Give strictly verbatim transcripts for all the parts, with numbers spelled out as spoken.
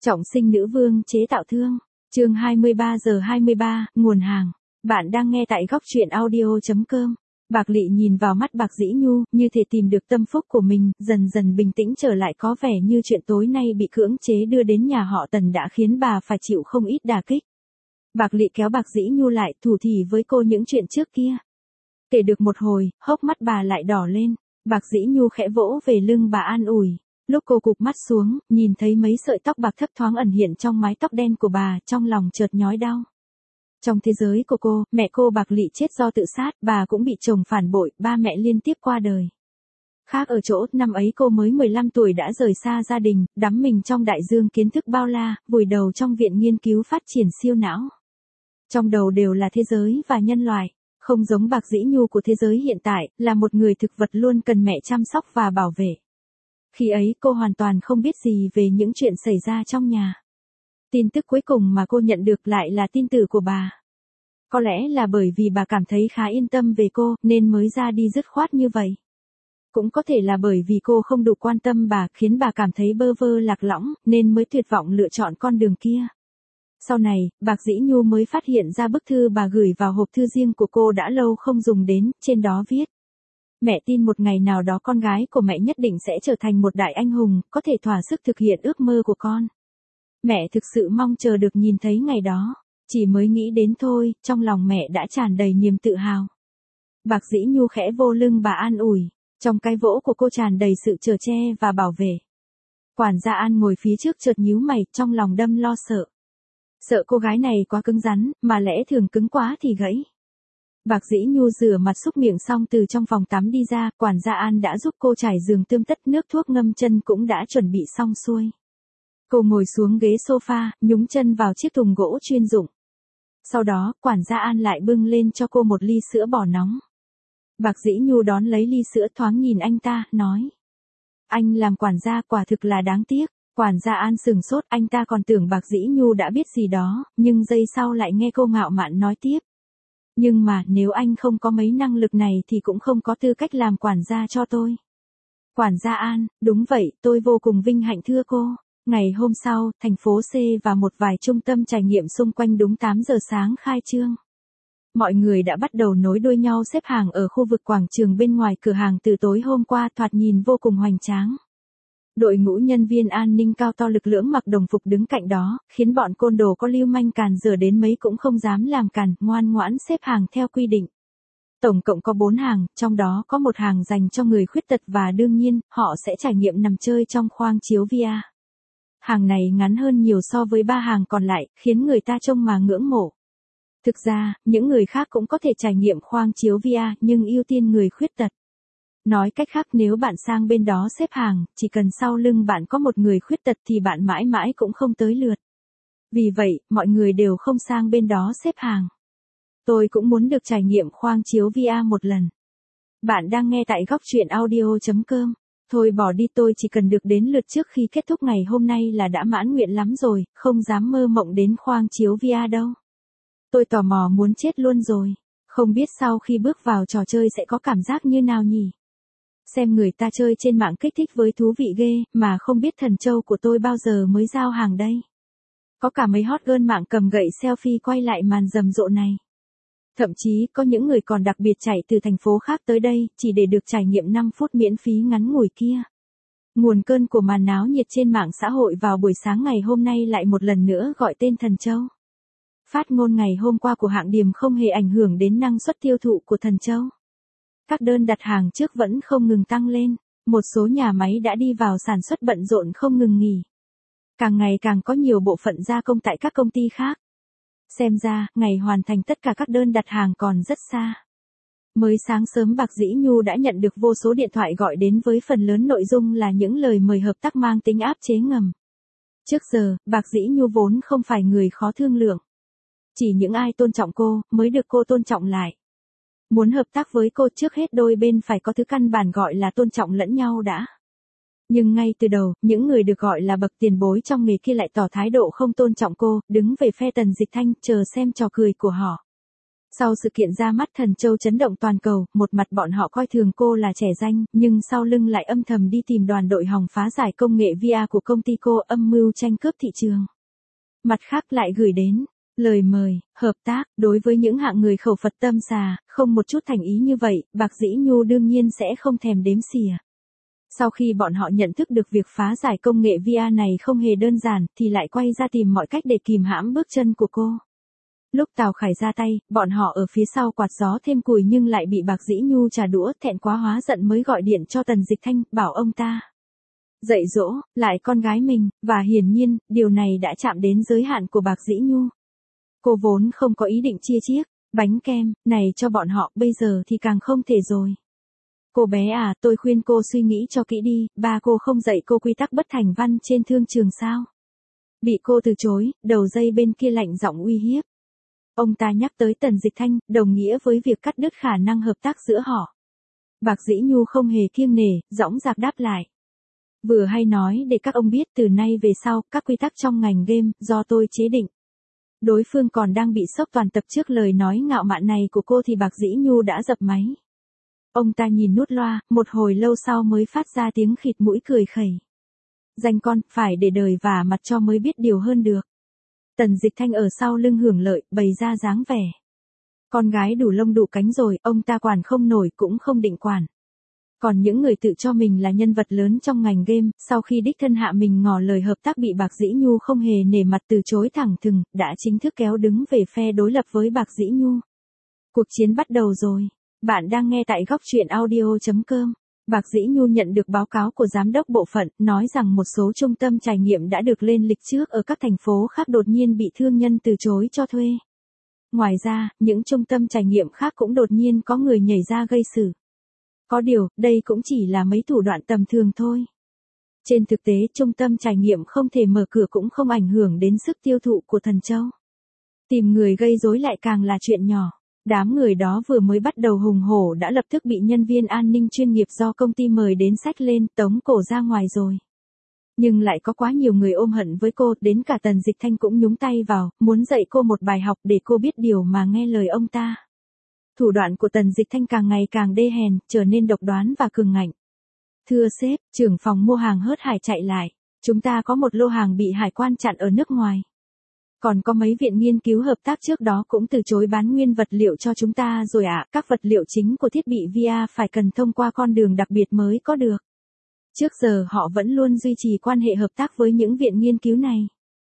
Trọng sinh nữ vương chế tạo thương. Chương hai mươi ba giờ hai mươi ba, nguồn hàng. Bạn đang nghe tại góc truyện audio chấm com. Bạc Lị nhìn vào mắt Bạc Dĩ Nhu, như thể tìm được tâm phúc của mình, dần dần bình tĩnh trở lại, có vẻ như chuyện tối nay bị cưỡng chế đưa đến nhà họ Tần đã khiến bà phải chịu không ít đả kích. Bạc Lị kéo Bạc Dĩ Nhu lại, thủ thỉ với cô những chuyện trước kia. Kể được một hồi, hốc mắt bà lại đỏ lên. Bạc Dĩ Nhu khẽ vỗ về lưng bà an ủi. Lúc cô cụp mắt xuống, nhìn thấy mấy sợi tóc bạc thấp thoáng ẩn hiện trong mái tóc đen của bà, trong lòng chợt nhói đau. Trong thế giới của cô, mẹ cô Bạc Lị chết do tự sát, bà cũng bị chồng phản bội, ba mẹ liên tiếp qua đời. Khác ở chỗ, năm ấy cô mới mười lăm tuổi đã rời xa gia đình, đắm mình trong đại dương kiến thức bao la, vùi đầu trong viện nghiên cứu phát triển siêu não. Trong đầu đều là thế giới và nhân loại, không giống Bạc Dĩ Nhu của thế giới hiện tại, là một người thực vật luôn cần mẹ chăm sóc và bảo vệ. Khi ấy cô hoàn toàn không biết gì về những chuyện xảy ra trong nhà. Tin tức cuối cùng mà cô nhận được lại là tin tử của bà. Có lẽ là bởi vì bà cảm thấy khá yên tâm về cô, nên mới ra đi dứt khoát như vậy. Cũng có thể là bởi vì cô không đủ quan tâm bà, khiến bà cảm thấy bơ vơ lạc lõng, nên mới tuyệt vọng lựa chọn con đường kia. Sau này, Bạc Dĩ Nhu mới phát hiện ra bức thư bà gửi vào hộp thư riêng của cô đã lâu không dùng đến, trên đó viết. Mẹ tin một ngày nào đó con gái của mẹ nhất định sẽ trở thành một đại anh hùng, có thể thỏa sức thực hiện ước mơ của con. Mẹ thực sự mong chờ được nhìn thấy ngày đó. Chỉ mới nghĩ đến thôi, trong lòng mẹ đã tràn đầy niềm tự hào. Bạc Dĩ Nhu khẽ vô lưng bà an ủi, trong cái vỗ của cô tràn đầy sự chở che và bảo vệ. Quản gia An ngồi phía trước chợt nhíu mày, trong lòng đâm lo sợ. Sợ cô gái này quá cứng rắn, mà lẽ thường cứng quá thì gãy. Bạc Dĩ Nhu rửa mặt súc miệng xong từ trong phòng tắm đi ra, quản gia An đã giúp cô trải giường tươm tất, nước thuốc ngâm chân cũng đã chuẩn bị xong xuôi. Cô ngồi xuống ghế sofa, nhúng chân vào chiếc thùng gỗ chuyên dụng. Sau đó, quản gia An lại bưng lên cho cô một ly sữa bò nóng. Bạc Dĩ Nhu đón lấy ly sữa, thoáng nhìn anh ta, nói. Anh làm quản gia quả thực là đáng tiếc. Quản gia An sừng sốt, anh ta còn tưởng Bạc Dĩ Nhu đã biết gì đó, nhưng giây sau lại nghe cô ngạo mạn nói tiếp. Nhưng mà, nếu anh không có mấy năng lực này thì cũng không có tư cách làm quản gia cho tôi. Quản gia An, đúng vậy, tôi vô cùng vinh hạnh thưa cô. Ngày hôm sau, thành phố C và một vài trung tâm trải nghiệm xung quanh đúng tám giờ sáng khai trương. Mọi người đã bắt đầu nối đuôi nhau xếp hàng ở khu vực quảng trường bên ngoài cửa hàng từ tối hôm qua, thoạt nhìn vô cùng hoành tráng. Đội ngũ nhân viên an ninh cao to lực lưỡng mặc đồng phục đứng cạnh đó, khiến bọn côn đồ có lưu manh càn rỡ đến mấy cũng không dám làm càn, ngoan ngoãn xếp hàng theo quy định. Tổng cộng có bốn hàng, trong đó có một hàng dành cho người khuyết tật và đương nhiên, họ sẽ trải nghiệm nằm chơi trong khoang chiếu vi a. Hàng này ngắn hơn nhiều so với ba hàng còn lại, khiến người ta trông mà ngưỡng mộ. Thực ra, những người khác cũng có thể trải nghiệm khoang chiếu vi a, nhưng ưu tiên người khuyết tật. Nói cách khác, nếu bạn sang bên đó xếp hàng, chỉ cần sau lưng bạn có một người khuyết tật thì bạn mãi mãi cũng không tới lượt. Vì vậy, mọi người đều không sang bên đó xếp hàng. Tôi cũng muốn được trải nghiệm khoang chiếu vi a một lần. Bạn đang nghe tại góc truyện audio chấm com. Thôi bỏ đi, tôi chỉ cần được đến lượt trước khi kết thúc ngày hôm nay là đã mãn nguyện lắm rồi, không dám mơ mộng đến khoang chiếu vi a đâu. Tôi tò mò muốn chết luôn rồi. Không biết sau khi bước vào trò chơi sẽ có cảm giác như nào nhỉ? Xem người ta chơi trên mạng kích thích với thú vị ghê, mà không biết thần châu của tôi bao giờ mới giao hàng đây. Có cả mấy hot girl mạng cầm gậy selfie quay lại màn rầm rộ này. Thậm chí, có những người còn đặc biệt chạy từ thành phố khác tới đây, chỉ để được trải nghiệm năm phút miễn phí ngắn ngủi kia. Nguồn cơn của màn náo nhiệt trên mạng xã hội vào buổi sáng ngày hôm nay lại một lần nữa gọi tên Thần Châu. Phát ngôn ngày hôm qua của hãng Điềm không hề ảnh hưởng đến năng suất tiêu thụ của Thần Châu. Các đơn đặt hàng trước vẫn không ngừng tăng lên, một số nhà máy đã đi vào sản xuất bận rộn không ngừng nghỉ. Càng ngày càng có nhiều bộ phận gia công tại các công ty khác. Xem ra, ngày hoàn thành tất cả các đơn đặt hàng còn rất xa. Mới sáng sớm Bạc Dĩ Nhu đã nhận được vô số điện thoại gọi đến với phần lớn nội dung là những lời mời hợp tác mang tính áp chế ngầm. Trước giờ, Bạc Dĩ Nhu vốn không phải người khó thương lượng. Chỉ những ai tôn trọng cô, mới được cô tôn trọng lại. Muốn hợp tác với cô, trước hết đôi bên phải có thứ căn bản gọi là tôn trọng lẫn nhau đã. Nhưng ngay từ đầu, những người được gọi là bậc tiền bối trong nghề kia lại tỏ thái độ không tôn trọng cô, đứng về phe Tần Dịch Thanh, chờ xem trò cười của họ. Sau sự kiện ra mắt Thần Châu chấn động toàn cầu, một mặt bọn họ coi thường cô là trẻ danh, nhưng sau lưng lại âm thầm đi tìm đoàn đội hòng phá giải công nghệ vê rờ của công ty cô, âm mưu tranh cướp thị trường. Mặt khác lại gửi đến lời mời, hợp tác, đối với những hạng người khẩu Phật tâm xà, không một chút thành ý như vậy, Bạc Dĩ Nhu đương nhiên sẽ không thèm đếm xỉa. Sau khi bọn họ nhận thức được việc phá giải công nghệ vê rờ này không hề đơn giản, thì lại quay ra tìm mọi cách để kìm hãm bước chân của cô. Lúc Tào Khải ra tay, bọn họ ở phía sau quạt gió thêm củi nhưng lại bị Bạc Dĩ Nhu trả đũa, thẹn quá hóa giận mới gọi điện cho Tần Dịch Thanh, bảo ông ta dạy dỗ lại con gái mình, và hiển nhiên, điều này đã chạm đến giới hạn của Bạc Dĩ Nhu. Cô vốn không có ý định chia chiếc bánh kem này cho bọn họ, bây giờ thì càng không thể rồi. Cô bé à, tôi khuyên cô suy nghĩ cho kỹ đi, ba cô không dạy cô quy tắc bất thành văn trên thương trường sao? Bị cô từ chối, đầu dây bên kia lạnh giọng uy hiếp. Ông ta nhắc tới Tần Dịch Thanh, đồng nghĩa với việc cắt đứt khả năng hợp tác giữa họ. Bạc Dĩ Nhu không hề kiêng nể, dõng dạc đáp lại. Vừa hay nói để các ông biết từ nay về sau, các quy tắc trong ngành game, do tôi chế định. Đối phương còn đang bị sốc toàn tập trước lời nói ngạo mạn này của cô thì Bạc Dĩ Nhu đã dập máy. Ông ta nhìn nút loa, một hồi lâu sau mới phát ra tiếng khịt mũi cười khẩy. Danh con, phải để đời vả mặt cho mới biết điều hơn được. Tần Dịch Thanh ở sau lưng hưởng lợi, bày ra dáng vẻ. Con gái đủ lông đủ cánh rồi, ông ta quản không nổi cũng không định quản. Còn những người tự cho mình là nhân vật lớn trong ngành game, sau khi đích thân hạ mình ngỏ lời hợp tác bị Bạc Dĩ Nhu không hề nể mặt từ chối thẳng thừng, đã chính thức kéo đứng về phe đối lập với Bạc Dĩ Nhu. Cuộc chiến bắt đầu rồi. Bạn đang nghe tại góc truyện audio chấm com. Bạc Dĩ Nhu nhận được báo cáo của giám đốc bộ phận, nói rằng một số trung tâm trải nghiệm đã được lên lịch trước ở các thành phố khác đột nhiên bị thương nhân từ chối cho thuê. Ngoài ra, những trung tâm trải nghiệm khác cũng đột nhiên có người nhảy ra gây sự. Có điều, đây cũng chỉ là mấy thủ đoạn tầm thường thôi. Trên thực tế, trung tâm trải nghiệm không thể mở cửa cũng không ảnh hưởng đến sức tiêu thụ của Thần Châu. Tìm người gây rối lại càng là chuyện nhỏ. Đám người đó vừa mới bắt đầu hùng hổ đã lập tức bị nhân viên an ninh chuyên nghiệp do công ty mời đến xách lên, tống cổ ra ngoài rồi. Nhưng lại có quá nhiều người ôm hận với cô, đến cả Tần Dịch Thanh cũng nhúng tay vào, muốn dạy cô một bài học để cô biết điều mà nghe lời ông ta. Thủ đoạn của Tần Dịch Thanh càng ngày càng đê hèn, trở nên độc đoán và cường ngạnh. Thưa sếp, trưởng phòng mua hàng hớt hải chạy lại. Chúng ta có một lô hàng bị hải quan chặn ở nước ngoài. Còn có mấy viện nghiên cứu hợp tác trước đó cũng từ chối bán nguyên vật liệu cho chúng ta rồi ạ. À, các vật liệu chính của thiết bị vê rờ phải cần thông qua con đường đặc biệt mới có được. Trước giờ họ vẫn luôn duy trì quan hệ hợp tác với những viện nghiên cứu này.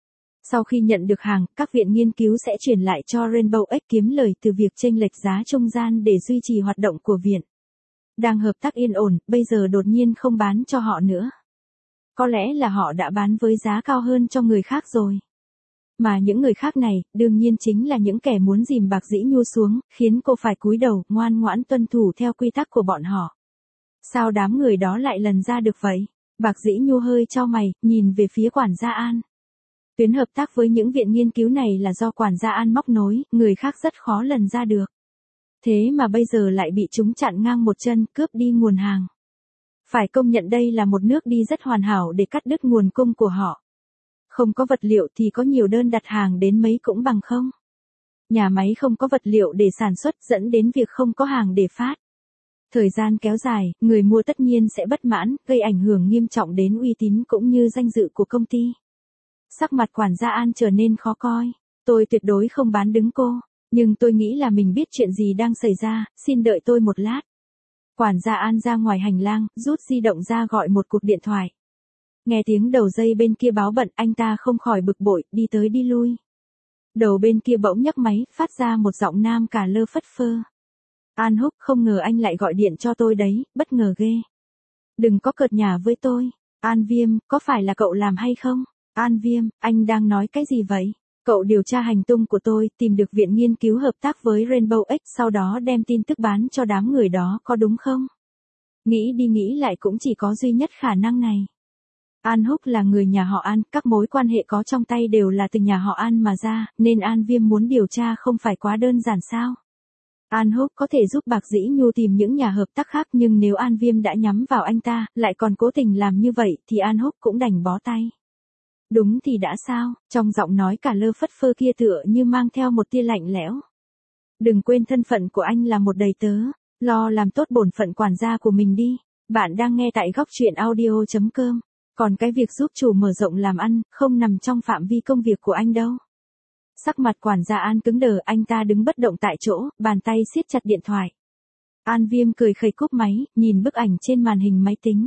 Sau khi nhận được hàng, các viện nghiên cứu sẽ chuyển lại cho Rainbow X kiếm lời từ việc chênh lệch giá trung gian để duy trì hoạt động của viện. Đang hợp tác yên ổn, bây giờ đột nhiên không bán cho họ nữa. Có lẽ là họ đã bán với giá cao hơn cho người khác rồi. Mà những người khác này, đương nhiên chính là những kẻ muốn dìm Bạc Dĩ Nhu xuống, khiến cô phải cúi đầu, ngoan ngoãn tuân thủ theo quy tắc của bọn họ. Sao đám người đó lại lần ra được vậy? Bạc Dĩ Nhu hơi chau mày, nhìn về phía quản gia An. Tuyến hợp tác với những viện nghiên cứu này là do quản gia An móc nối, người khác rất khó lần ra được. Thế mà bây giờ lại bị chúng chặn ngang một chân, cướp đi nguồn hàng. Phải công nhận đây là một nước đi rất hoàn hảo để cắt đứt nguồn cung của họ. Không có vật liệu thì có nhiều đơn đặt hàng đến mấy cũng bằng không. Nhà máy không có vật liệu để sản xuất dẫn đến việc không có hàng để phát. Thời gian kéo dài, người mua tất nhiên sẽ bất mãn, gây ảnh hưởng nghiêm trọng đến uy tín cũng như danh dự của công ty. Sắc mặt quản gia An trở nên khó coi. Tôi tuyệt đối không bán đứng cô, nhưng tôi nghĩ là mình biết chuyện gì đang xảy ra, xin đợi tôi một lát. Quản gia An ra ngoài hành lang, rút di động ra gọi một cuộc điện thoại. Nghe tiếng đầu dây bên kia báo bận, anh ta không khỏi bực bội, đi tới đi lui. Đầu bên kia bỗng nhấc máy, phát ra một giọng nam cả lơ phất phơ. An Húc, không ngờ anh lại gọi điện cho tôi đấy, bất ngờ ghê. Đừng có cợt nhả với tôi. An Viêm, có phải là cậu làm hay không? An Viêm, anh đang nói cái gì vậy? Cậu điều tra hành tung của tôi, tìm được viện nghiên cứu hợp tác với Rainbow X, sau đó đem tin tức bán cho đám người đó, có đúng không? Nghĩ đi nghĩ lại cũng chỉ có duy nhất khả năng này. An Húc là người nhà họ An, các mối quan hệ có trong tay đều là từ nhà họ An mà ra, nên An Viêm muốn điều tra không phải quá đơn giản sao? An Húc có thể giúp Bạc Dĩ Nhu tìm những nhà hợp tác khác, nhưng nếu An Viêm đã nhắm vào anh ta, lại còn cố tình làm như vậy, thì An Húc cũng đành bó tay. Đúng thì đã sao, trong giọng nói cả lơ phất phơ kia tựa như mang theo một tia lạnh lẽo. Đừng quên thân phận của anh là một đầy tớ, lo làm tốt bổn phận quản gia của mình đi. Bạn đang nghe tại góc truyện audio.com. Còn cái việc giúp chủ mở rộng làm ăn, không nằm trong phạm vi công việc của anh đâu. Sắc mặt quản gia An cứng đờ, anh ta đứng bất động tại chỗ, bàn tay siết chặt điện thoại. An Viêm cười khẩy cúp máy, nhìn bức ảnh trên màn hình máy tính.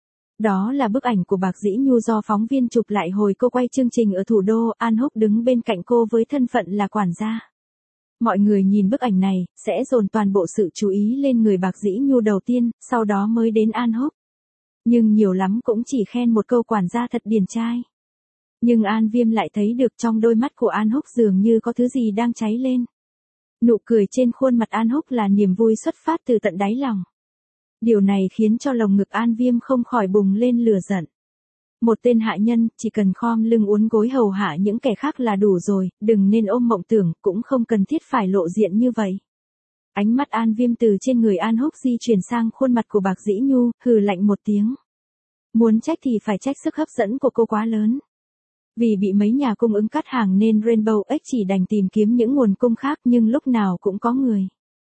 Đó là bức ảnh của Bạc Dĩ Nhu do phóng viên chụp lại hồi cô quay chương trình ở thủ đô. An Húc đứng bên cạnh cô với thân phận là quản gia. Mọi người nhìn bức ảnh này, sẽ dồn toàn bộ sự chú ý lên người Bạc Dĩ Nhu đầu tiên, sau đó mới đến An Húc. Nhưng nhiều lắm cũng chỉ khen một câu quản gia thật điển trai. Nhưng An Viêm lại thấy được trong đôi mắt của An Húc dường như có thứ gì đang cháy lên. Nụ cười trên khuôn mặt An Húc là niềm vui xuất phát từ tận đáy lòng. Điều này khiến cho lồng ngực An Viêm không khỏi bùng lên lửa giận. Một tên hạ nhân, chỉ cần khom lưng uốn gối hầu hạ những kẻ khác là đủ rồi, đừng nên ôm mộng tưởng, cũng không cần thiết phải lộ diện như vậy. Ánh mắt An Viêm từ trên người An Húc di chuyển sang khuôn mặt của Bạc Dĩ Nhu, hừ lạnh một tiếng. Muốn trách thì phải trách sức hấp dẫn của cô quá lớn. Vì bị mấy nhà cung ứng cắt hàng nên Rainbow X chỉ đành tìm kiếm những nguồn cung khác, nhưng lúc nào cũng có người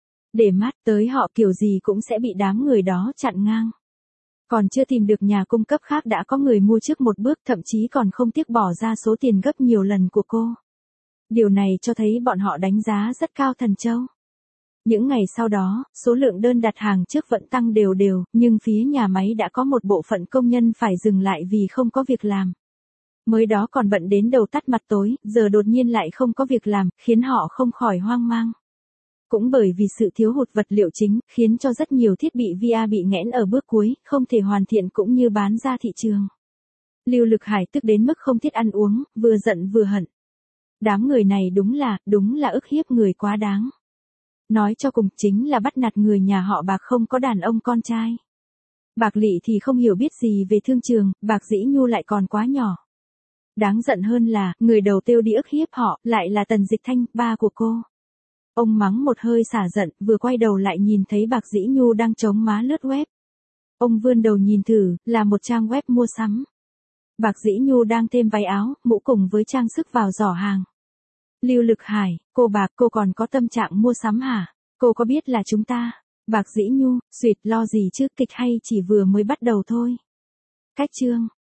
để mắt tới họ, kiểu gì cũng sẽ bị đám người đó chặn ngang. Còn chưa tìm được nhà cung cấp khác đã có người mua trước một bước, thậm chí còn không tiếc bỏ ra số tiền gấp nhiều lần của cô. Điều này cho thấy bọn họ đánh giá rất cao Thần Châu. Những ngày sau đó, số lượng đơn đặt hàng trước vẫn tăng đều đều, nhưng phía nhà máy đã có một bộ phận công nhân phải dừng lại vì không có việc làm. Mới đó còn bận đến đầu tắt mặt tối, giờ đột nhiên lại không có việc làm, khiến họ không khỏi hoang mang. Cũng bởi vì sự thiếu hụt vật liệu chính, khiến cho rất nhiều thiết bị vê rờ bị nghẽn ở bước cuối, không thể hoàn thiện cũng như bán ra thị trường. Lưu Lực Hải tức đến mức không thiết ăn uống, vừa giận vừa hận. Đám người này đúng là, đúng là ức hiếp người quá đáng. Nói cho cùng chính là bắt nạt người nhà họ Bạc không có đàn ông con trai. Bạc Lị thì không hiểu biết gì về thương trường, Bạc Dĩ Nhu lại còn quá nhỏ. Đáng giận hơn là, người đầu tiêu đi ức hiếp họ, lại là Tần Dịch Thanh, ba của cô. Ông mắng một hơi xả giận, vừa quay đầu lại nhìn thấy Bạc Dĩ Nhu đang chống má lướt web. Ông vươn đầu nhìn thử, là một trang web mua sắm. Bạc Dĩ Nhu đang thêm váy áo, mũ cùng với trang sức vào giỏ hàng. Lưu Lực Hải, cô Bạc, cô còn có tâm trạng mua sắm hả? Cô có biết là chúng ta? Bạc Dĩ Nhu, xuyệt lo gì chứ, kịch hay chỉ vừa mới bắt đầu thôi. Cách chương